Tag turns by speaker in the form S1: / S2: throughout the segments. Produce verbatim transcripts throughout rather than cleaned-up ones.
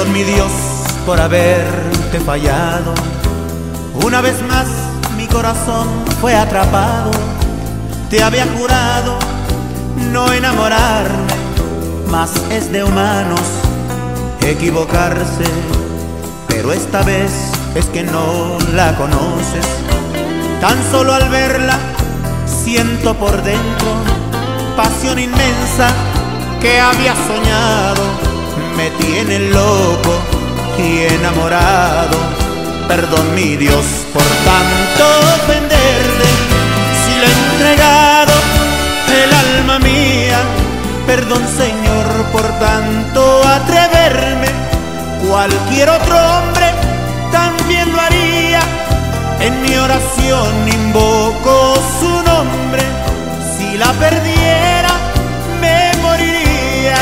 S1: Perdón mi Dios por haberte fallado. Una vez más mi corazón fue atrapado. Te había jurado no enamorarme, mas es de humanos equivocarse. Pero esta vez es que no la conoces. Tan solo al verla siento por dentro pasión inmensa que había soñado. Me tiene loco y enamorado. Perdón mi Dios por tanto ofenderte, si le he entregado el alma mía. Perdón Señor por tanto atreverme, cualquier otro hombre también lo haría. En mi oración invoco su nombre, si la perdiera me moriría.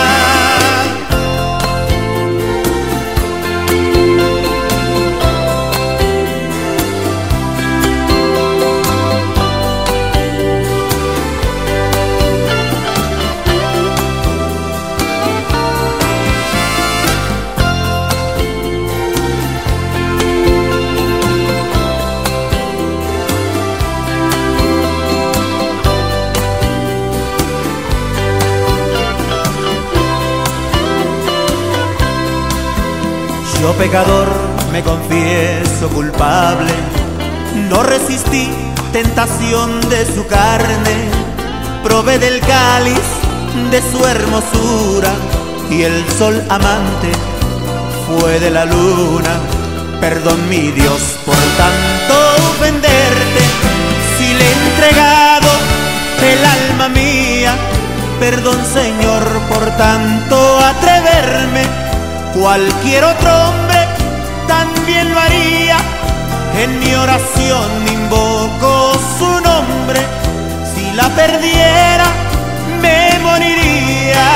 S1: Yo pecador me confieso culpable, no resistí tentación de su carne, probé del cáliz de su hermosura y el sol amante fue de la luna. Perdón mi Dios por tanto ofenderte, si le he entregado el alma mía. Perdón Señor por tanto atreverme, cualquier otro hombre también lo haría. En mi oración invoco su nombre, si la perdiera me moriría.